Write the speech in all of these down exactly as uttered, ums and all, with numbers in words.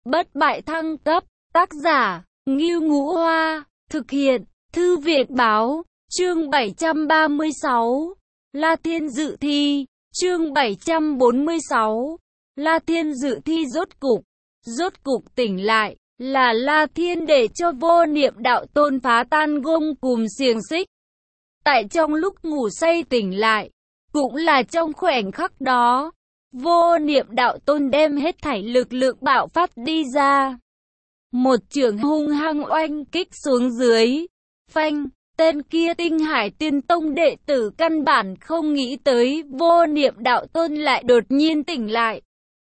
Bất bại thăng cấp, tác giả, Ngưu Ngũ Hoa, thực hiện, Thư viện báo, chương bảy trăm ba mươi sáu, La Thiên dự thi, chương bảy trăm bốn mươi sáu, La Thiên dự thi rốt cục, rốt cục tỉnh lại, là La Thiên để cho vô niệm đạo tôn phá tan gông cùm xiềng xích. Tại trong lúc ngủ say tỉnh lại, cũng là trong khoảnh khắc đó, vô niệm đạo tôn đem hết thảy lực lượng bạo phát đi ra. Một chưởng hung hăng oanh kích xuống dưới, phanh, tên kia Tinh Hải Tiên Tông đệ tử căn bản không nghĩ tới vô niệm đạo tôn lại đột nhiên tỉnh lại.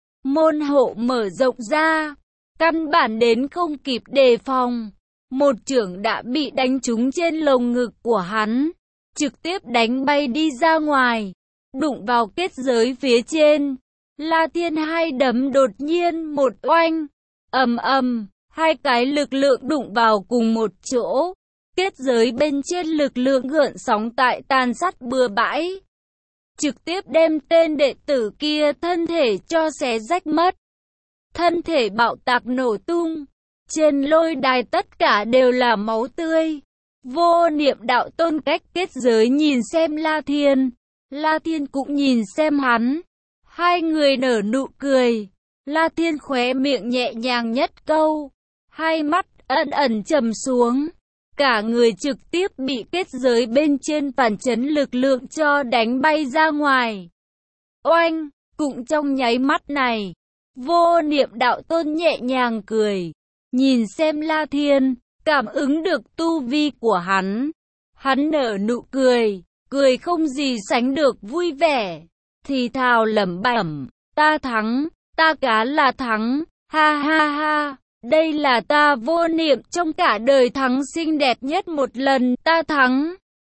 Môn hộ mở rộng ra, căn bản đến không kịp đề phòng, một chưởng đã bị đánh trúng trên lồng ngực của hắn, trực tiếp đánh bay đi ra ngoài, đụng vào kết giới phía trên. La Thiên hai đấm đột nhiên một oanh, ầm ầm, hai cái lực lượng đụng vào cùng một chỗ, kết giới bên trên lực lượng gợn sóng tại tàn sát bừa bãi, trực tiếp đem tên đệ tử kia thân thể cho xé rách mất. Thân thể bạo tạc nổ tung, trên lôi đài tất cả đều là máu tươi. Vô niệm đạo tôn cách kết giới nhìn xem La Thiên, La Thiên cũng nhìn xem hắn. Hai người nở nụ cười, La Thiên khóe miệng nhẹ nhàng nhất câu, hai mắt ẩn ẩn trầm xuống, cả người trực tiếp bị kết giới bên trên phản chấn lực lượng cho đánh bay ra ngoài. Oanh, cũng trong nháy mắt này, vô niệm đạo tôn nhẹ nhàng cười, nhìn xem La Thiên, cảm ứng được tu vi của hắn. Hắn nở nụ cười, cười không gì sánh được vui vẻ, thì thào lẩm bẩm, ta thắng, ta cá là thắng, ha ha ha, đây là ta vô niệm trong cả đời thắng xinh đẹp nhất một lần, ta thắng.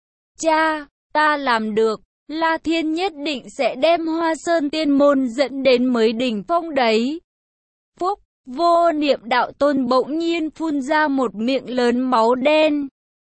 Cha, ta làm được, La Thiên nhất định sẽ đem Hoa Sơn Tiên Môn dẫn đến mới đỉnh phong đấy. Phúc, vô niệm đạo tôn bỗng nhiên phun ra một miệng lớn máu đen.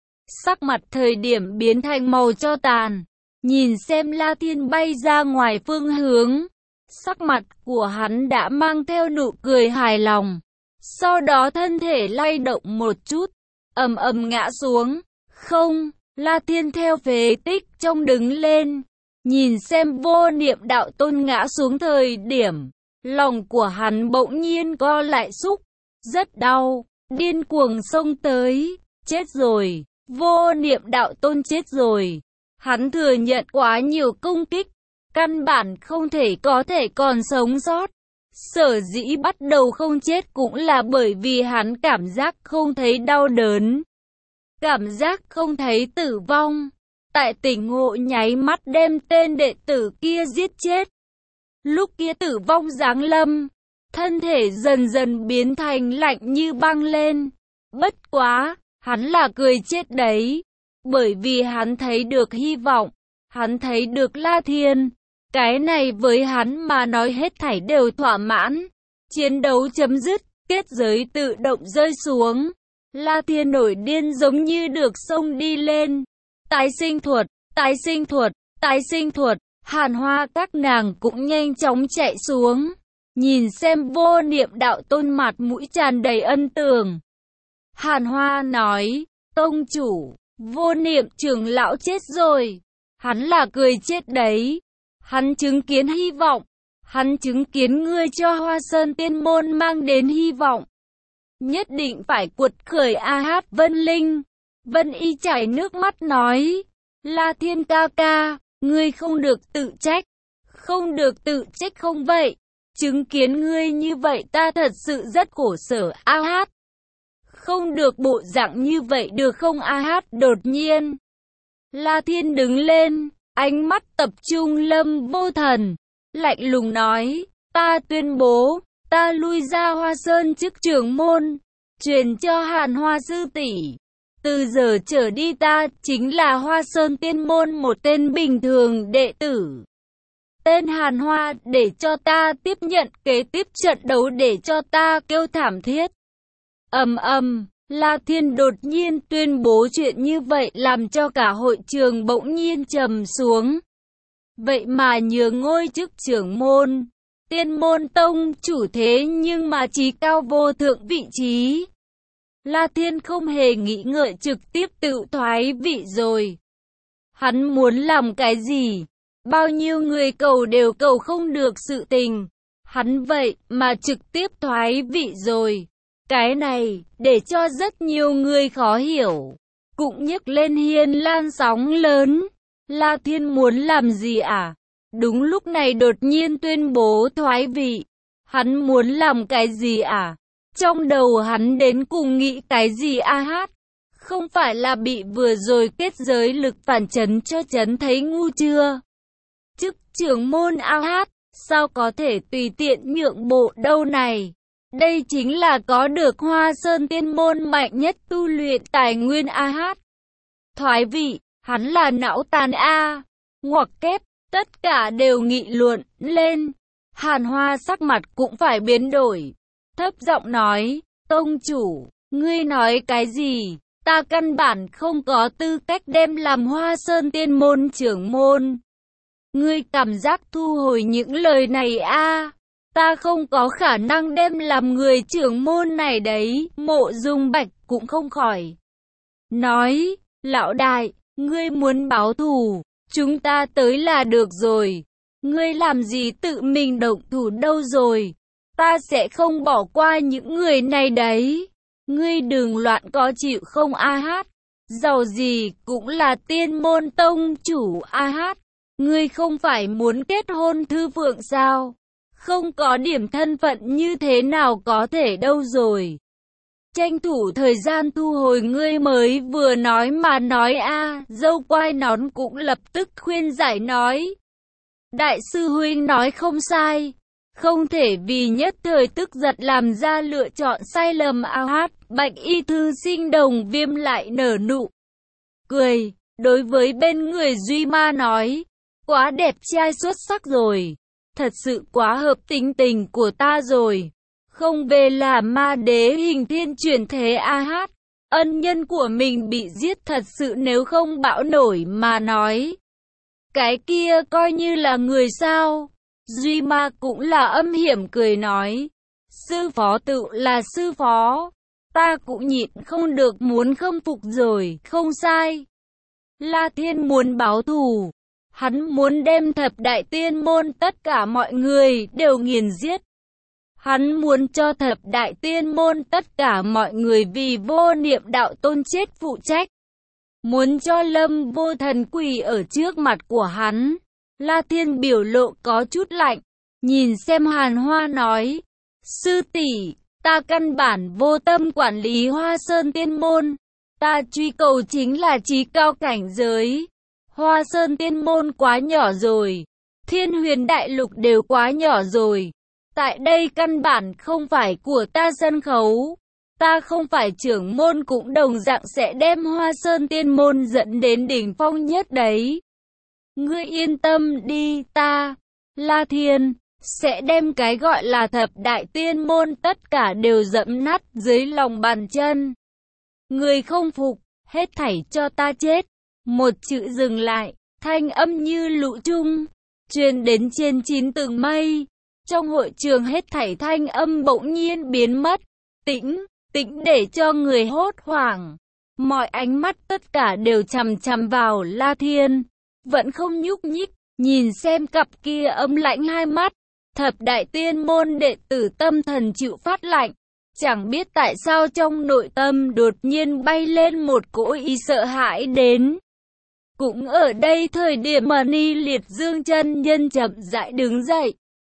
Sắc mặt thời điểm biến thành màu cho tàn, nhìn xem La Thiên bay ra ngoài phương hướng, sắc mặt của hắn đã mang theo nụ cười hài lòng. Sau đó thân thể lay động một chút, ầm ầm ngã xuống. Không, La Thiên theo phế tích trong đứng lên, nhìn xem vô niệm đạo tôn ngã xuống thời điểm, lòng của hắn bỗng nhiên co lại xúc, rất đau, điên cuồng xông tới, chết rồi, vô niệm đạo tôn chết rồi. Hắn thừa nhận quá nhiều công kích, căn bản không thể có thể còn sống sót. Sở dĩ bắt đầu không chết cũng là bởi vì hắn cảm giác không thấy đau đớn, cảm giác không thấy tử vong. Tại tỉnh ngộ nháy mắt đem tên đệ tử kia giết chết. Lúc kia tử vong giáng lâm, thân thể dần dần biến thành lạnh như băng lên. Bất quá, hắn là cười chết đấy, bởi vì hắn thấy được hy vọng, hắn thấy được La Thiên. Cái này với hắn mà nói hết thảy đều thỏa mãn. Chiến đấu chấm dứt, kết giới tự động rơi xuống. La Thiên nổi điên giống như được xông đi lên. Tái sinh thuật, tái sinh thuật, tái sinh thuật. Hàn Hoa các nàng cũng nhanh chóng chạy xuống, nhìn xem vô niệm đạo tôn mặt mũi tràn đầy ân tường. Hàn Hoa nói, tông chủ, vô niệm trưởng lão chết rồi. Hắn là cười chết đấy. Hắn chứng kiến hy vọng, hắn chứng kiến ngươi cho Hoa Sơn Tiên Môn mang đến hy vọng. Nhất định phải cuột khởi A Hát Vân Linh. Vân Y chảy nước mắt nói, La Thiên ca ca, ngươi không được tự trách, không được tự trách không vậy. Chứng kiến ngươi như vậy ta thật sự rất khổ sở A Hát. Không được bộ dạng như vậy được không A Hát? Đột nhiên, La Thiên đứng lên, ánh mắt tập trung Lâm Vô Thần, lạnh lùng nói, ta tuyên bố, ta lui ra Hoa Sơn chức trưởng môn, truyền cho Hàn Hoa sư tỷ. Từ giờ trở đi ta chính là Hoa Sơn Tiên Môn một tên bình thường đệ tử. Tên Hàn Hoa để cho ta tiếp nhận kế tiếp trận đấu để cho ta kêu thảm thiết. Ầm ầm. La Thiên đột nhiên tuyên bố chuyện như vậy làm cho cả hội trường bỗng nhiên trầm xuống. Vậy mà nhường ngôi chức trưởng môn, Tiên môn tông chủ thế nhưng mà trí cao vô thượng vị trí. La Thiên không hề nghĩ ngợi trực tiếp tự thoái vị rồi. Hắn muốn làm cái gì? Bao nhiêu người cầu đều cầu không được sự tình. Hắn vậy mà trực tiếp thoái vị rồi. Cái này, để cho rất nhiều người khó hiểu. Cũng nhấc lên hiên lan sóng lớn. La Thiên muốn làm gì à? Đúng lúc này đột nhiên tuyên bố thoái vị. Hắn muốn làm cái gì à? Trong đầu hắn đến cùng nghĩ cái gì a hát? Không phải là bị vừa rồi kết giới lực phản chấn cho chấn thấy ngu chưa? Chức trưởng môn a hát, sao có thể tùy tiện nhượng bộ đâu này? Đây chính là có được Hoa Sơn tiên môn mạnh nhất tu luyện tài nguyên a hát. Thoái vị, hắn là não tàn a. Ngoặc kép, tất cả đều nghị luận lên. Hàn Hoa sắc mặt cũng phải biến đổi. Thấp giọng nói, tông chủ, ngươi nói cái gì? Ta căn bản không có tư cách đem làm Hoa Sơn tiên môn trưởng môn. Ngươi cảm giác thu hồi những lời này a. Ta không có khả năng đem làm người trưởng môn này đấy. Mộ Dung Bạch cũng không khỏi nói, lão đại, ngươi muốn báo thù, chúng ta tới là được rồi. Ngươi làm gì tự mình động thủ đâu rồi? Ta sẽ không bỏ qua những người này đấy. Ngươi đừng loạn có chịu không a hát? Giàu gì cũng là tiên môn tông chủ a hát. Ngươi không phải muốn kết hôn Thư Phượng sao? Không có điểm thân phận như thế nào có thể đâu rồi. Tranh thủ thời gian thu hồi ngươi mới vừa nói mà nói a. Dâu quai nón cũng lập tức khuyên giải nói. Đại sư huynh nói không sai. Không thể vì nhất thời tức giận làm ra lựa chọn sai lầm a hát. Bạch y thư sinh Đồng Viêm lại nở nụ cười. Đối với bên người Duy Ma nói. Quá đẹp trai xuất sắc rồi. Thật sự quá hợp tính tình của ta rồi. Không về là ma đế hình thiên chuyển thế a hát. Ân nhân của mình bị giết thật sự nếu không bão nổi mà nói. Cái kia coi như là người sao? Duy Ma cũng là âm hiểm cười nói. Sư phó tự là sư phó. Ta cũng nhịn không được muốn khâm phục rồi, không sai. La Thiên muốn báo thù. Hắn muốn đem thập đại tiên môn tất cả mọi người đều nghiền giết. Hắn muốn cho thập đại tiên môn tất cả mọi người vì vô niệm đạo tôn chết phụ trách. Muốn cho Lâm Vô Thần quỳ ở trước mặt của hắn. La Thiên biểu lộ có chút lạnh. Nhìn xem Hàn Hoa nói. Sư tỷ, ta căn bản vô tâm quản lý Hoa Sơn tiên môn. Ta truy cầu chính là trí cao cảnh giới. Hoa Sơn tiên môn quá nhỏ rồi. Thiên Huyền Đại Lục đều quá nhỏ rồi. Tại đây căn bản không phải của ta sân khấu. Ta không phải trưởng môn cũng đồng dạng sẽ đem Hoa Sơn tiên môn dẫn đến đỉnh phong nhất đấy. Ngươi yên tâm đi, ta, La Thiên, sẽ đem cái gọi là thập đại tiên môn tất cả đều dẫm nát dưới lòng bàn chân. Ngươi không phục, hết thảy cho ta chết. Một chữ dừng lại, thanh âm như lũ trung, truyền đến trên chín tầng mây. Trong hội trường hết thảy thanh âm bỗng nhiên biến mất, tĩnh, tĩnh để cho người hốt hoảng. Mọi ánh mắt tất cả đều chằm chằm vào La Thiên, vẫn không nhúc nhích, nhìn xem cặp kia âm lãnh hai mắt. Thập đại tiên môn đệ tử tâm thần chịu phát lạnh, chẳng biết tại sao trong nội tâm đột nhiên bay lên một cỗ ý sợ hãi đến. Cũng ở đây thời điểm mà Ni Liệt Dương chân nhân chậm rãi đứng dậy,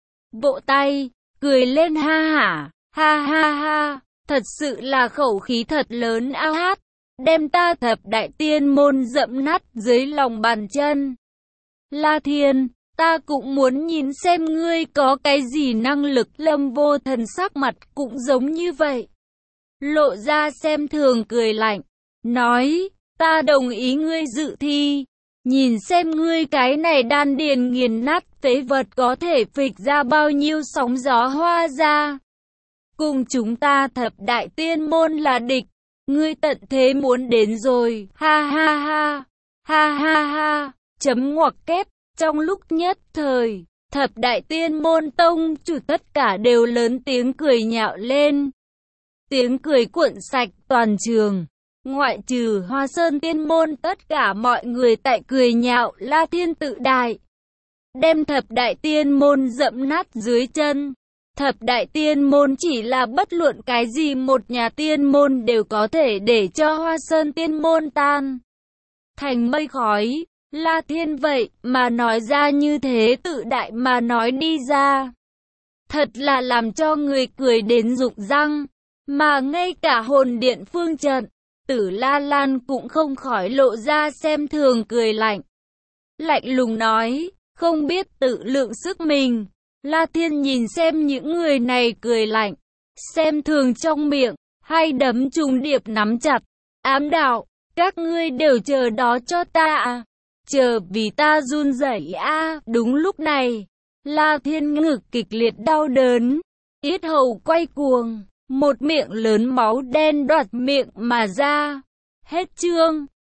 vỗ tay, cười lên ha hả, ha ha ha, thật sự là khẩu khí thật lớn a hát, đem ta thập đại tiên môn dẫm nát dưới lòng bàn chân. La Thiên, ta cũng muốn nhìn xem ngươi có cái gì năng lực. Lâm Vô Thần sắc mặt cũng giống như vậy, lộ ra xem thường cười lạnh, nói, ta đồng ý ngươi dự thi, nhìn xem ngươi cái này đan điền nghiền nát phế vật có thể phịch ra bao nhiêu sóng gió hoa ra. Cùng chúng ta thập đại tiên môn là địch, ngươi tận thế muốn đến rồi, ha ha ha, ha ha ha, chấm ngoặc kép, trong lúc nhất thời. Thập đại tiên môn tông chủ tất cả đều lớn tiếng cười nhạo lên. Tiếng cười cuộn sạch toàn trường. Ngoại trừ Hoa Sơn tiên môn, tất cả mọi người tại cười nhạo La Thiên tự đại. Đem thập đại tiên môn dẫm nát dưới chân. Thập đại tiên môn chỉ là bất luận cái gì một nhà tiên môn đều có thể để cho Hoa Sơn tiên môn tan thành mây khói. La Thiên vậy mà nói ra như thế, tự đại mà nói đi ra. Thật là làm cho người cười đến rụng răng. Mà ngay cả hồn điện phương trận, Tử La Lan cũng không khỏi lộ ra xem thường cười lạnh. Lạnh lùng nói, không biết tự lượng sức mình. La Thiên nhìn xem những người này cười lạnh, xem thường trong miệng, hai đấm trùng điệp nắm chặt. Ám đạo, các ngươi đều chờ đó cho ta à? Chờ vì ta run rẩy a. Đúng lúc này, La Thiên ngực kịch liệt đau đớn, yết hầu quay cuồng, một miệng lớn máu đen đoạt miệng mà ra. Hết chương.